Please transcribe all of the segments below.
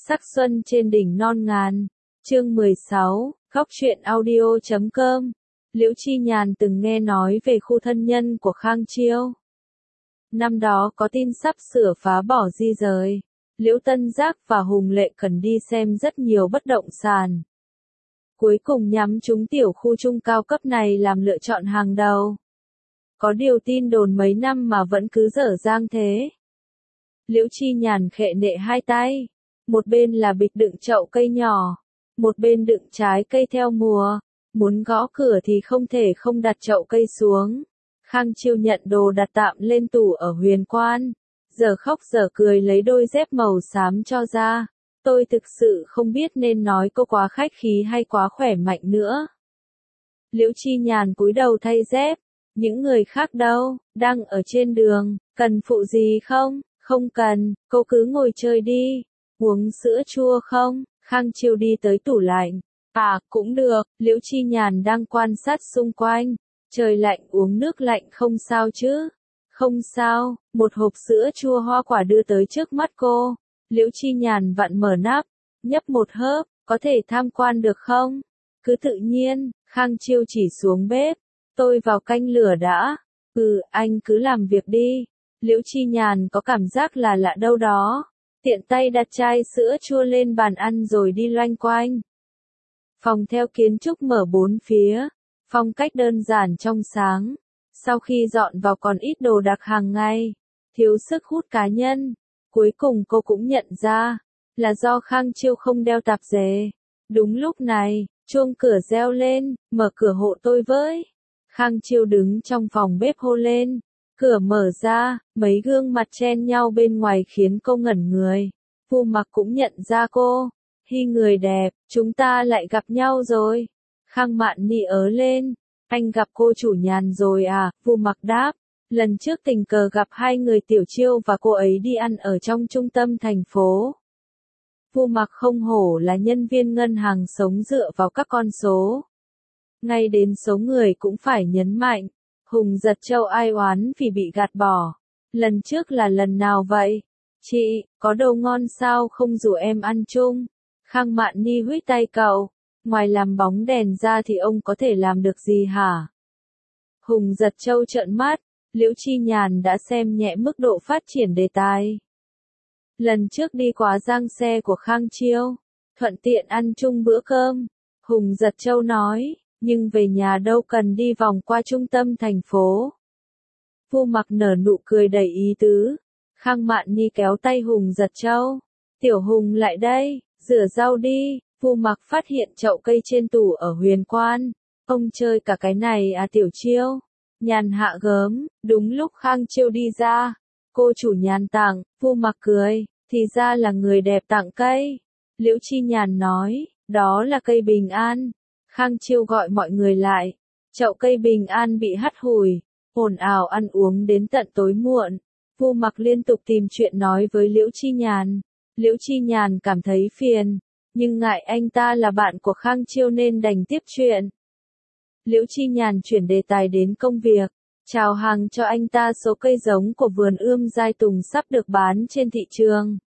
Sắc xuân trên đỉnh non ngàn. Chương 16, Góc truyện audio.com. Liễu Chi Nhàn từng nghe nói về khu thân nhân của Khang Chiêu. Năm đó có tin sắp sửa phá bỏ di rời. Liễu Tân Giác và Hùng Lệ cần đi xem rất nhiều bất động sản. Cuối cùng nhắm trúng tiểu khu trung cao cấp này làm lựa chọn hàng đầu. Có điều tin đồn mấy năm mà vẫn cứ dở dang thế. Liễu Chi Nhàn khệ nệ hai tay. Một bên là bịch đựng chậu cây nhỏ. Một bên đựng trái cây theo mùa. Muốn gõ cửa thì không thể không đặt chậu cây xuống. Khang Chiêu nhận đồ đặt tạm lên tủ ở Huyền Quan. Giờ khóc giờ cười lấy đôi dép màu xám cho ra. Tôi thực sự không biết nên nói cô quá khách khí hay quá khỏe mạnh nữa. Liễu Chi Nhàn cúi đầu thay dép. Những người khác đâu, đang ở trên đường, cần phụ gì không? Không cần, cô cứ ngồi chơi đi. Uống sữa chua không? Khang Chiêu đi tới tủ lạnh. À, cũng được, Liễu Chi Nhàn đang quan sát xung quanh. Trời lạnh uống nước lạnh không sao chứ? Không sao, một hộp sữa chua hoa quả đưa tới trước mắt cô. Liễu Chi Nhàn vặn mở nắp, nhấp một hớp, có thể tham quan được không? Cứ tự nhiên, Khang Chiêu chỉ xuống bếp. Tôi vào canh lửa đã. Anh cứ làm việc đi. Liễu Chi Nhàn có cảm giác là lạ đâu đó. Tiện tay đặt chai sữa chua lên bàn ăn rồi đi loanh quanh. Phòng theo kiến trúc mở bốn phía. Phong cách đơn giản trong sáng. Sau khi dọn vào còn ít đồ đạc hàng ngày. Thiếu sức hút cá nhân. Cuối cùng cô cũng nhận ra. Là do Khang Chiêu không đeo tạp dề. Đúng lúc này, chuông cửa reo lên. Mở cửa hộ tôi với. Khang Chiêu đứng trong phòng bếp hô lên. Cửa mở ra, mấy gương mặt chen nhau bên ngoài khiến cô ngẩn người. Vu Mặc cũng nhận ra cô. Hi người đẹp, chúng ta lại gặp nhau rồi. Khang Mạn Ni ớ lên. Anh gặp cô chủ Nhàn rồi à? Vu Mặc đáp. Lần trước tình cờ gặp hai người Tiểu Chiêu và cô ấy đi ăn ở trong trung tâm thành phố. Vu Mặc không hổ là nhân viên ngân hàng sống dựa vào các con số. Ngay đến số người cũng phải nhấn mạnh. Hùng Giật Châu ai oán vì bị gạt bỏ. Lần trước là lần nào vậy? Chị, có đồ ngon sao không rủ em ăn chung? Khang Mạn Ni huých tay cậu. Ngoài làm bóng đèn ra thì ông có thể làm được gì hả? Hùng Giật Châu trợn mắt. Liễu Chi Nhàn đã xem nhẹ mức độ phát triển đề tài. Lần trước đi qua giang xe của Khang Chiêu. Thuận tiện ăn chung bữa cơm. Hùng Giật Châu nói. Nhưng về nhà đâu cần đi vòng qua trung tâm thành phố. Vu Mặc nở nụ cười đầy ý tứ. Khang Mạn Ni kéo tay Hùng Giật Châu. Tiểu Hùng lại đây, rửa rau đi. Vu Mặc phát hiện chậu cây trên tủ ở Huyền Quan. Ông chơi cả cái này à Tiểu Chiêu? Nhàn hạ gớm, đúng lúc Khang Chiêu đi ra. Cô chủ Nhàn tặng, Vu Mặc cười, thì ra là người đẹp tặng cây. Liễu Chi Nhàn nói, đó là cây bình an. Khang Chiêu gọi mọi người lại. Chậu cây bình an bị hắt hủi. Ồn ào ăn uống đến tận tối muộn. Vu Mặc liên tục tìm chuyện nói với Liễu Chi Nhàn. Liễu Chi Nhàn cảm thấy phiền. Nhưng ngại anh ta là bạn của Khang Chiêu nên đành tiếp chuyện. Liễu Chi Nhàn chuyển đề tài đến công việc. Chào hàng cho anh ta số cây giống của vườn ươm Giai Tùng sắp được bán trên thị trường.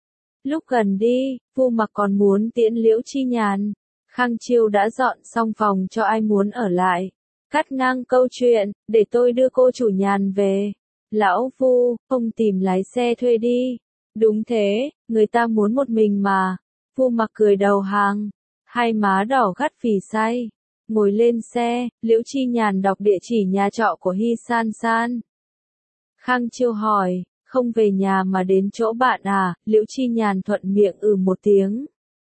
Lúc gần đi, Vu Mặc còn muốn tiễn Liễu Chi Nhàn. Khang Chiêu đã dọn xong phòng cho ai muốn ở lại. Cắt ngang câu chuyện, để tôi đưa cô chủ Nhàn về. Lão Vu, không tìm lái xe thuê đi. Đúng thế, người ta muốn một mình mà. Vu Mặc cười đầu hàng. Hai má đỏ gắt vì say. Ngồi lên xe, Liễu Chi Nhàn đọc địa chỉ nhà trọ của Hi San San. Khang Chiêu hỏi, không về nhà mà đến chỗ bạn à? Liễu Chi Nhàn thuận miệng một tiếng.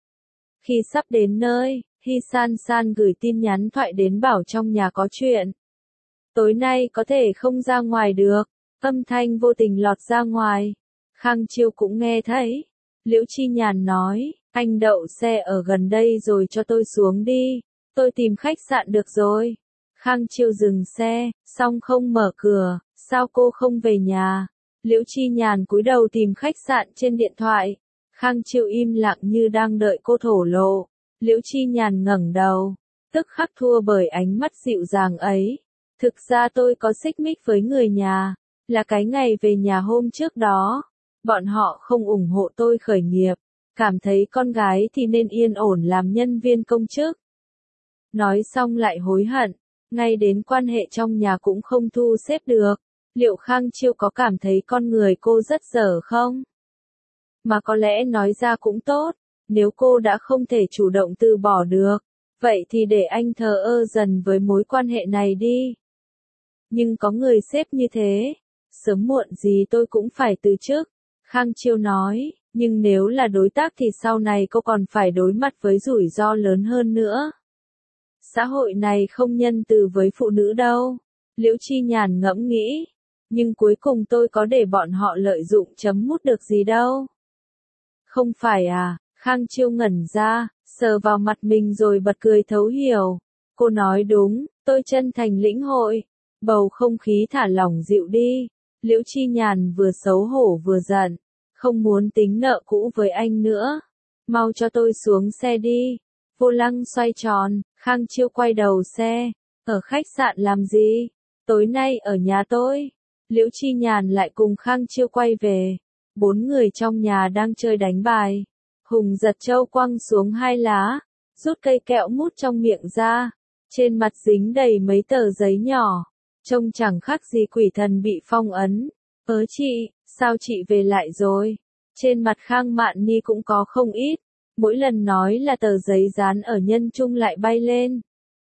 Khi sắp đến nơi, Hi San San gửi tin nhắn thoại đến bảo trong nhà có chuyện. Tối nay có thể không ra ngoài được. Âm thanh vô tình lọt ra ngoài. Khang Chiêu cũng nghe thấy. Liễu Chi Nhàn nói, anh đậu xe ở gần đây rồi cho tôi xuống đi. Tôi tìm khách sạn được rồi. Khang Chiêu dừng xe, xong không mở cửa. Sao cô không về nhà? Liễu Chi Nhàn cúi đầu tìm khách sạn trên điện thoại. Khang Chiêu im lặng như đang đợi cô thổ lộ. Liễu Chi Nhàn ngẩng đầu, tức khắc thua bởi ánh mắt dịu dàng ấy. Thực ra tôi có xích mích với người nhà, là cái ngày về nhà hôm trước đó. Bọn họ không ủng hộ tôi khởi nghiệp, cảm thấy con gái thì nên yên ổn làm nhân viên công chức. Nói xong lại hối hận, ngay đến quan hệ trong nhà cũng không thu xếp được. Liệu Khang Chiêu có cảm thấy con người cô rất dở không? Mà có lẽ nói ra cũng tốt, nếu cô đã không thể chủ động từ bỏ được, vậy thì để anh thờ ơ dần với mối quan hệ này đi. Nhưng có người sếp như thế, sớm muộn gì tôi cũng phải từ chức. Khang Chiêu nói, nhưng nếu là đối tác thì sau này cô còn phải đối mặt với rủi ro lớn hơn nữa. Xã hội này không nhân từ với phụ nữ đâu. Liễu Chi Nhàn ngẫm nghĩ, nhưng cuối cùng tôi có để bọn họ lợi dụng chấm mút được gì đâu. Không phải à, Khang Chiêu ngẩn ra, sờ vào mặt mình rồi bật cười thấu hiểu. Cô nói đúng, tôi chân thành lĩnh hội. Bầu không khí thả lỏng dịu đi. Liễu Chi Nhàn vừa xấu hổ vừa giận, không muốn tính nợ cũ với anh nữa. Mau cho tôi xuống xe đi. Vô lăng xoay tròn, Khang Chiêu quay đầu xe. Ở khách sạn làm gì? Tối nay ở nhà tôi. Liễu Chi Nhàn lại cùng Khang Chiêu quay về. 4 người trong nhà đang chơi đánh bài. Hùng giật châu quăng xuống 2 lá, rút cây kẹo mút trong miệng ra. Trên mặt dính đầy mấy tờ giấy nhỏ. Trông chẳng khác gì quỷ thần bị phong ấn. Chị, sao chị về lại rồi? Trên mặt Khang Mạn Ni cũng có không ít. Mỗi lần nói là tờ giấy dán ở nhân trung lại bay lên.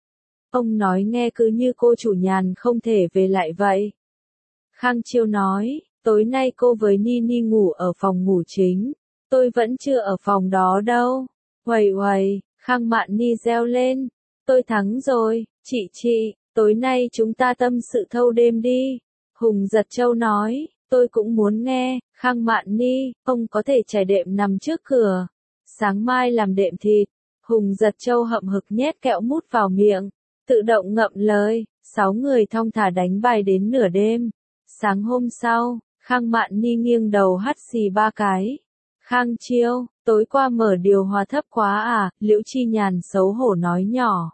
Ông nói nghe cứ như cô chủ Nhàn không thể về lại vậy. Khang Chiêu nói, tối nay cô với Nini ngủ ở phòng ngủ chính. Tôi vẫn chưa ở phòng đó đâu. Uầy uầy, Khang Mạn Ni reo lên. Tôi thắng rồi, chị, tối nay chúng ta tâm sự thâu đêm đi. Hùng giật châu nói, tôi cũng muốn nghe. Khang Mạn Ni, ông có thể trải đệm nằm trước cửa. Sáng mai làm đệm thịt. Hùng giật châu hậm hực nhét kẹo mút vào miệng, tự động ngậm lời. 6 người thong thả đánh bài đến nửa đêm. Sáng hôm sau, Khang Mạn Ni nghiêng đầu hắt xì 3 cái. Khang Chiêu, tối qua mở điều hòa thấp quá à? Liễu Chi Nhàn xấu hổ nói nhỏ.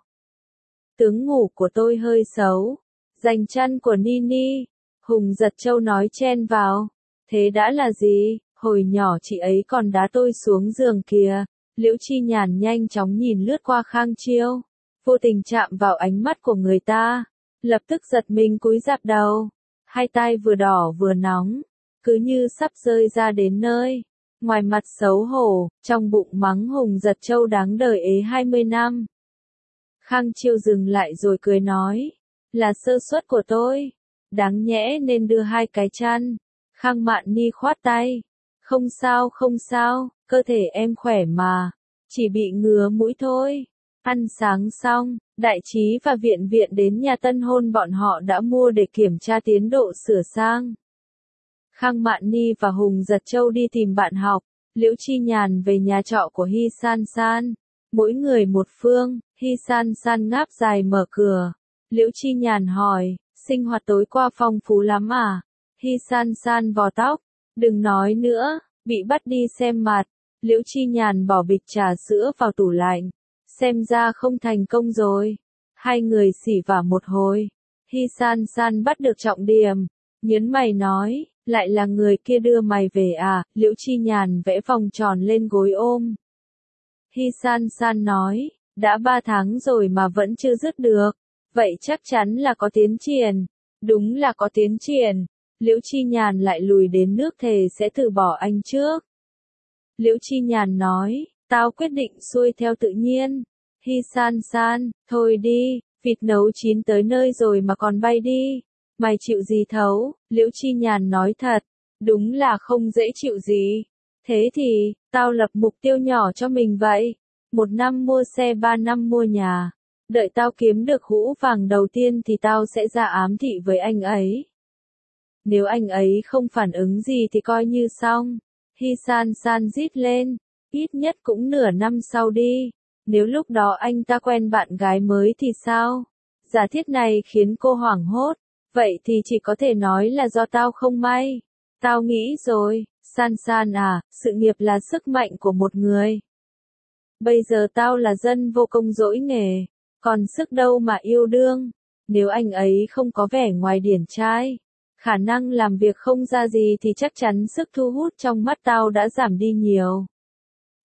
Tướng ngủ của tôi hơi xấu. Giành chăn của Nini. Hùng giật châu nói chen vào. Thế đã là gì? Hồi nhỏ chị ấy còn đá tôi xuống giường kìa. Liễu Chi Nhàn nhanh chóng nhìn lướt qua Khang Chiêu. Vô tình chạm vào ánh mắt của người ta. Lập tức giật mình cúi rạp đầu. Hai tay vừa đỏ vừa nóng. Cứ như sắp rơi ra đến nơi. Ngoài mặt xấu hổ, trong bụng mắng Hùng giật châu đáng đời ế 20 năm. Khang Chiêu dừng lại rồi cười nói. Là sơ suất của tôi. Đáng nhẽ nên đưa 2 cái chăn. Khang Mạn Ni khoát tay. Không sao, cơ thể em khỏe mà. Chỉ bị ngứa mũi thôi. Ăn sáng xong, Đại Trí và Viện Viện đến nhà tân hôn bọn họ đã mua để kiểm tra tiến độ sửa sang. Khang Mạn Ni và Hùng giật châu đi tìm bạn học. Liễu Chi Nhàn về nhà trọ của Hy San San. Mỗi người một phương. Hy San San ngáp dài mở cửa. Liễu Chi Nhàn hỏi, sinh hoạt tối qua phong phú lắm à? Hy San San vò tóc. Đừng nói nữa, bị bắt đi xem mặt. Liễu Chi Nhàn bỏ bịch trà sữa vào tủ lạnh. Xem ra không thành công rồi. Hai người xỉ vả một hồi. Hy San San bắt được trọng điểm. Nhớn mày nói, lại là người kia đưa mày về à? Liễu Chi Nhàn vẽ vòng tròn lên gối ôm. Hy San San nói, đã 3 tháng rồi mà vẫn chưa dứt được. Vậy chắc chắn là có tiến triển. Đúng là có tiến triển. Liễu Chi Nhàn lại lùi đến nước thề sẽ từ bỏ anh trước. Liễu Chi Nhàn nói, tao quyết định xuôi theo tự nhiên. Hy San San, thôi đi, vịt nấu chín tới nơi rồi mà còn bay đi. Mày chịu gì thấu? Liễu Chi Nhàn nói thật, đúng là không dễ chịu gì. Thế thì, tao lập mục tiêu nhỏ cho mình vậy. 1 năm mua xe 3 năm mua nhà. Đợi tao kiếm được hũ vàng đầu tiên thì tao sẽ ra ám thị với anh ấy. Nếu anh ấy không phản ứng gì thì coi như xong. Hy San San rít lên. Ít nhất cũng nửa năm sau đi. Nếu lúc đó anh ta quen bạn gái mới thì sao? Giả thiết này khiến cô hoảng hốt. Vậy thì chỉ có thể nói là do tao không may. Tao nghĩ rồi, San San à, sự nghiệp là sức mạnh của một người. Bây giờ tao là dân vô công dỗi nghề. Còn sức đâu mà yêu đương. Nếu anh ấy không có vẻ ngoài điển trai, khả năng làm việc không ra gì thì chắc chắn sức thu hút trong mắt tao đã giảm đi nhiều. Hy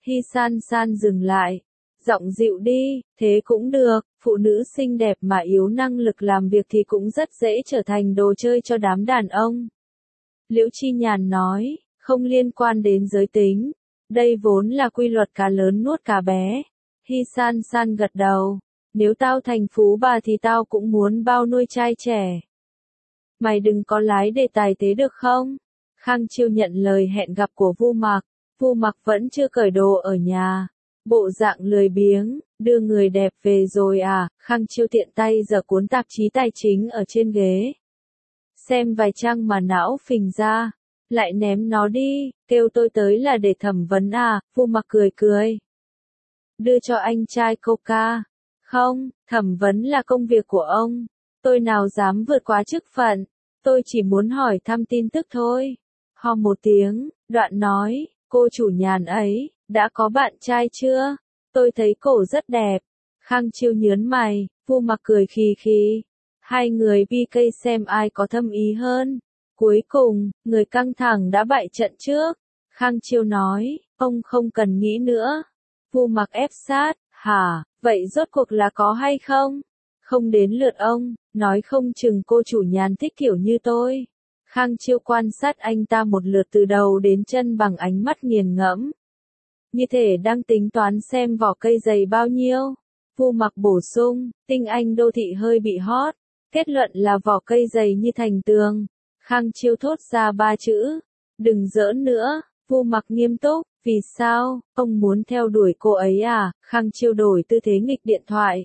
Hy San San dừng lại, giọng dịu đi, thế cũng được, phụ nữ xinh đẹp mà yếu năng lực làm việc thì cũng rất dễ trở thành đồ chơi cho đám đàn ông. Liễu Chi Nhàn nói, không liên quan đến giới tính, đây vốn là quy luật cá lớn nuốt cá bé. Hy San San gật đầu, nếu tao thành phú bà thì tao cũng muốn bao nuôi trai trẻ. Mày đừng có lái đề tài thế được không? Khang Chiêu nhận lời hẹn gặp của Vu Mặc. Vu Mặc vẫn chưa cởi đồ ở nhà, bộ dạng lười biếng, đưa người đẹp về rồi à? Khang Chiêu tiện tay giở cuốn tạp chí tài chính ở trên ghế. Xem vài trang mà não phình ra, lại ném nó đi, kêu tôi tới là để thẩm vấn à? Vu Mặc cười cười. Đưa cho anh trai Coca. Không, thẩm vấn là công việc của ông, tôi nào dám vượt quá chức phận, tôi chỉ muốn hỏi thăm tin tức thôi. Ho một tiếng, Đoạn nói, cô chủ Nhàn ấy, đã có bạn trai chưa? Tôi thấy cổ rất đẹp. Khang Chiêu nhớn mày, Vu Mặc cười khì khì. Hai người PK xem ai có thâm ý hơn. Cuối cùng, người căng thẳng đã bại trận trước. Khang Chiêu nói, ông không cần nghĩ nữa. Vu Mặc ép sát, hả, vậy rốt cuộc là có hay không? Không đến lượt ông, nói không chừng cô chủ Nhàn thích kiểu như tôi. Khang Chiêu quan sát anh ta một lượt từ đầu đến chân bằng ánh mắt nghiền ngẫm. Như thể đang tính toán xem vỏ cây dày bao nhiêu. Vu Mặc bổ sung, tinh anh đô thị hơi bị hot. Kết luận là vỏ cây dày như thành tường. Khang Chiêu thốt ra 3 chữ. Đừng giỡn nữa. Vu Mặc nghiêm túc, vì sao, ông muốn theo đuổi cô ấy à? Khang Chiêu đổi tư thế nghịch điện thoại.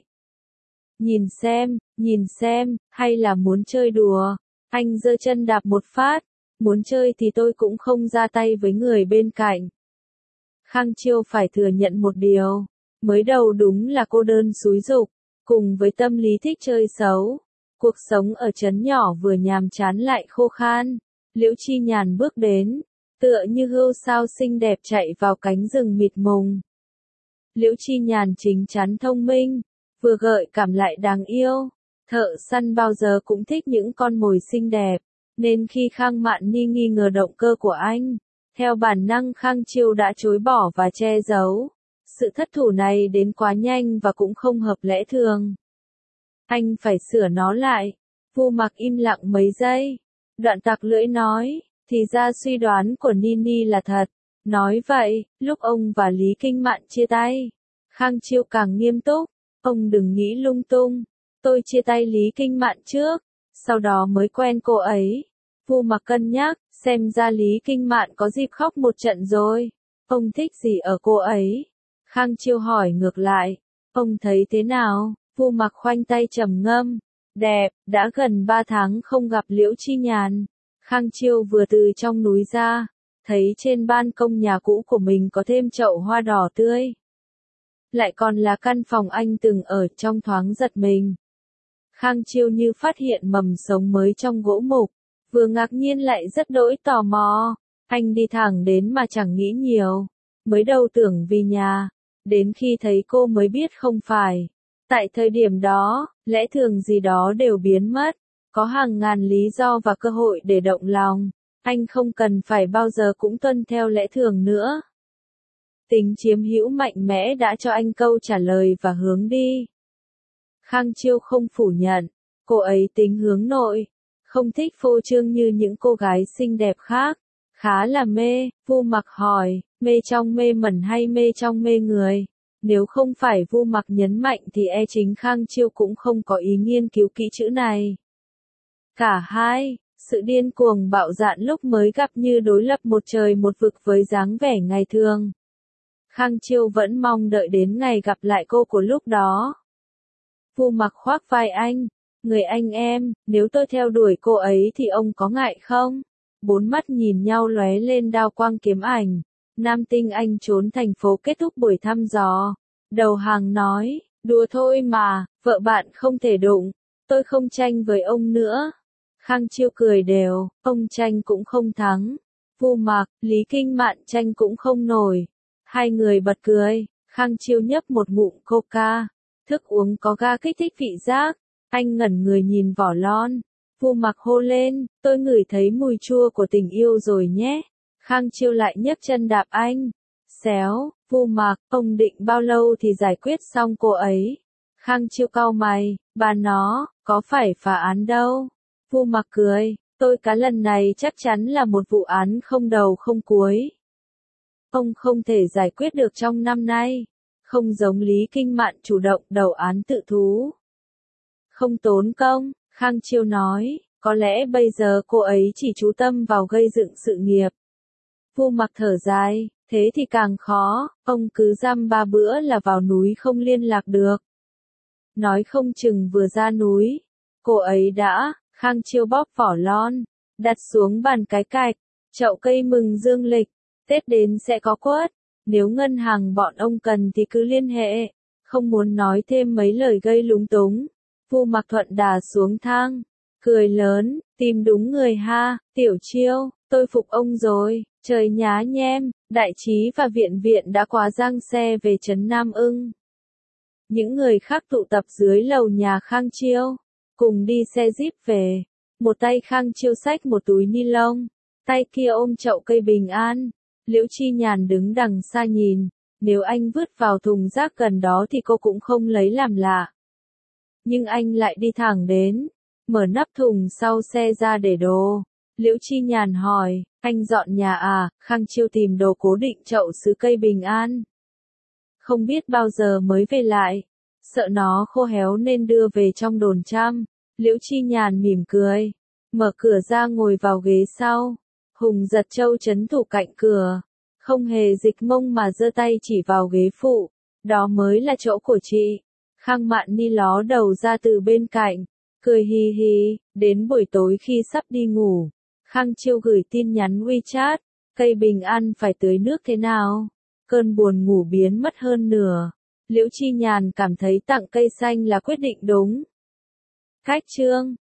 Nhìn xem, hay là muốn chơi đùa? Anh giơ chân đạp một phát. Muốn chơi thì tôi cũng không ra tay với người bên cạnh. Khang Chiêu phải thừa nhận một điều. Mới đầu đúng là cô đơn xúi giục, cùng với tâm lý thích chơi xấu. Cuộc sống ở trấn nhỏ vừa nhàm chán lại khô khan. Liễu Chi Nhàn bước đến, tựa như hươu sao xinh đẹp chạy vào cánh rừng mịt mùng. Liễu Chi Nhàn chính chắn thông minh, vừa gợi cảm lại đáng yêu. Thợ săn bao giờ cũng thích những con mồi xinh đẹp, nên khi Khang Mạn Ni nghi ngờ động cơ của anh, theo bản năng Khang Chiêu đã chối bỏ và che giấu. Sự thất thủ này đến quá nhanh và cũng không hợp lẽ thường. Anh phải sửa nó lại. Vu Mặc im lặng mấy giây. Đoạn tặc lưỡi nói, thì ra suy đoán của Nini là thật. Nói vậy, lúc ông và Lý Kinh Mạn chia tay, Khang Chiêu càng nghiêm túc. Ông đừng nghĩ lung tung. Tôi chia tay Lý Kinh Mạn trước, sau đó mới quen cô ấy. Vu Mặc cân nhắc, xem ra Lý Kinh Mạn có dịp khóc một trận rồi. Ông thích gì ở cô ấy? Khang Chiêu hỏi ngược lại. Ông thấy thế nào? Vu Mặc khoanh tay trầm ngâm. Đẹp, đã gần 3 tháng không gặp Liễu Chi Nhàn. Khang Chiêu vừa từ trong núi ra, thấy trên ban công nhà cũ của mình có thêm chậu hoa đỏ tươi. Lại còn là căn phòng anh từng ở, trong thoáng giật mình. Khang Chiêu như phát hiện mầm sống mới trong gỗ mục, vừa ngạc nhiên lại rất đỗi tò mò. Anh đi thẳng đến mà chẳng nghĩ nhiều, mới đầu tưởng vì nhà, đến khi thấy cô mới biết không phải. Tại thời điểm đó, lẽ thường gì đó đều biến mất, có hàng ngàn lý do và cơ hội để động lòng, anh không cần phải bao giờ cũng tuân theo lẽ thường nữa. Tính chiếm hữu mạnh mẽ đã cho anh câu trả lời và hướng đi. Khang Chiêu không phủ nhận, cô ấy tính hướng nội, không thích phô trương như những cô gái xinh đẹp khác, khá là mê. Vu Mặc hỏi, mê trong mê mẩn hay mê trong mê người? Nếu không phải Vu Mặc nhấn mạnh thì chính Khang Chiêu cũng không có ý nghiên cứu kỹ chữ này. Cả hai, sự điên cuồng bạo dạn lúc mới gặp như đối lập một trời một vực với dáng vẻ ngày thường. Khang Chiêu vẫn mong đợi đến ngày gặp lại cô của lúc đó. Vu Mặc khoác vai anh, người anh em, nếu tôi theo đuổi cô ấy thì ông có ngại không? Bốn mắt nhìn nhau lóe lên đao quang kiếm ảnh. Nam tinh anh trốn thành phố kết thúc buổi thăm dò. Đầu hàng nói, đùa thôi mà, vợ bạn không thể đụng, tôi không tranh với ông nữa. Khang Chiêu cười đều, ông tranh cũng không thắng. Vu Mặc, Lý Kinh Mạn tranh cũng không nổi. Hai người bật cười, Khang Chiêu nhấp một ngụm coca. Thức uống có ga kích thích vị giác. Anh ngẩn người nhìn vỏ lon. Vu Mặc hô lên, tôi ngửi thấy mùi chua của tình yêu rồi nhé. Khang Chiêu lại nhấc chân đạp anh. xéo, Vu Mặc, ông định bao lâu thì giải quyết xong cô ấy? Khang Chiêu cau mày, bà nó, có phải phá án đâu. Vu Mặc cười, tôi cá lần này chắc chắn là một vụ án không đầu không cuối. Ông không thể giải quyết được trong năm nay. Không giống Lý Kinh Mạn chủ động đầu án tự thú. Không tốn công, Khang Chiêu nói, có lẽ bây giờ cô ấy chỉ chú tâm vào gây dựng sự nghiệp. Vu Mặc thở dài, thế thì càng khó, ông cứ dăm 3 bữa là vào núi không liên lạc được. Nói không chừng vừa ra núi, cô ấy đã, Khang Chiêu bóp vỏ lon, đặt xuống bàn cái cạch, chậu cây mừng dương lịch, Tết đến sẽ có quất, nếu ngân hàng bọn ông cần thì cứ liên hệ, không muốn nói thêm mấy lời gây lúng túng. Vu Mặc thuận đà xuống thang, cười lớn, tìm đúng người ha, Tiểu Chiêu, tôi phục ông rồi, trời nhá nhem, Đại Trí và Viện Viện đã quá giang xe về trấn Nam Ưng. Những người khác tụ tập dưới lầu nhà Khang Chiêu, cùng đi xe jeep về, một tay Khang Chiêu xách một túi ni lông, tay kia ôm chậu cây bình an. Liễu Chi Nhàn đứng đằng xa nhìn, nếu anh vứt vào thùng rác gần đó thì cô cũng không lấy làm lạ. Nhưng anh lại đi thẳng đến, mở nắp thùng sau xe ra để đồ. Liễu Chi Nhàn hỏi, anh dọn nhà à? Khang Chiêu tìm đồ cố định chậu sứ cây bình an. Không biết bao giờ mới về lại, sợ nó khô héo nên đưa về trong đồn chăm. Liễu Chi Nhàn mỉm cười, mở cửa ra ngồi vào ghế sau. Hùng Giật Châu trấn thủ cạnh cửa, không hề dịch mông mà giơ tay chỉ vào ghế phụ, đó mới là chỗ của chị. Khang Mạn Ni ló đầu ra từ bên cạnh, cười hì hì, đến buổi tối khi sắp đi ngủ, Khang Chiêu gửi tin nhắn WeChat, cây bình an phải tưới nước thế nào? Cơn buồn ngủ biến mất hơn nửa. Liễu Chi Nhàn cảm thấy tặng cây xanh là quyết định đúng. Cách chương